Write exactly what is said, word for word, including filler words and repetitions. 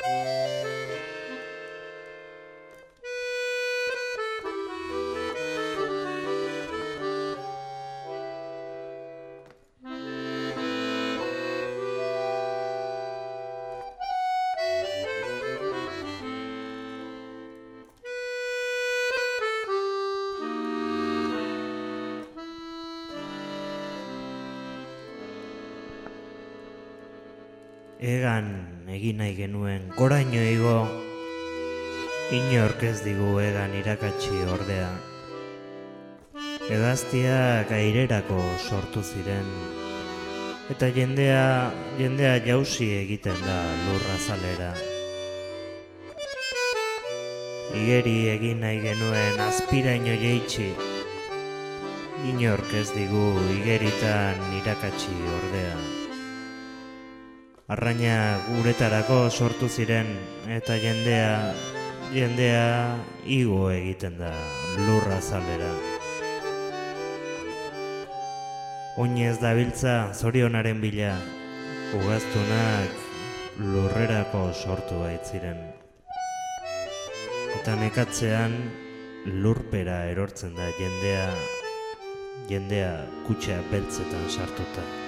Egan egin nahi genuen goraino igo, inork ez digu egan irakatsi ordea. Hegaztiak airerako sortu ziren, eta jendea, jendea jausi egiten da lurrazalera. Igeri egin nahi genuen azpiraino jeitsi, inork ez digu igeritan irakatsi ordea. Arraina guretarako sortu ziren eta jendea, jendea igo egiten da lurrazalera. Oinez dabiltza zorionaren bila, ugaztunak lurrerako sortu baitziren. Eta nekatzean lurpera erortzen da jendea, jendea kutxa beltzetan sartuta.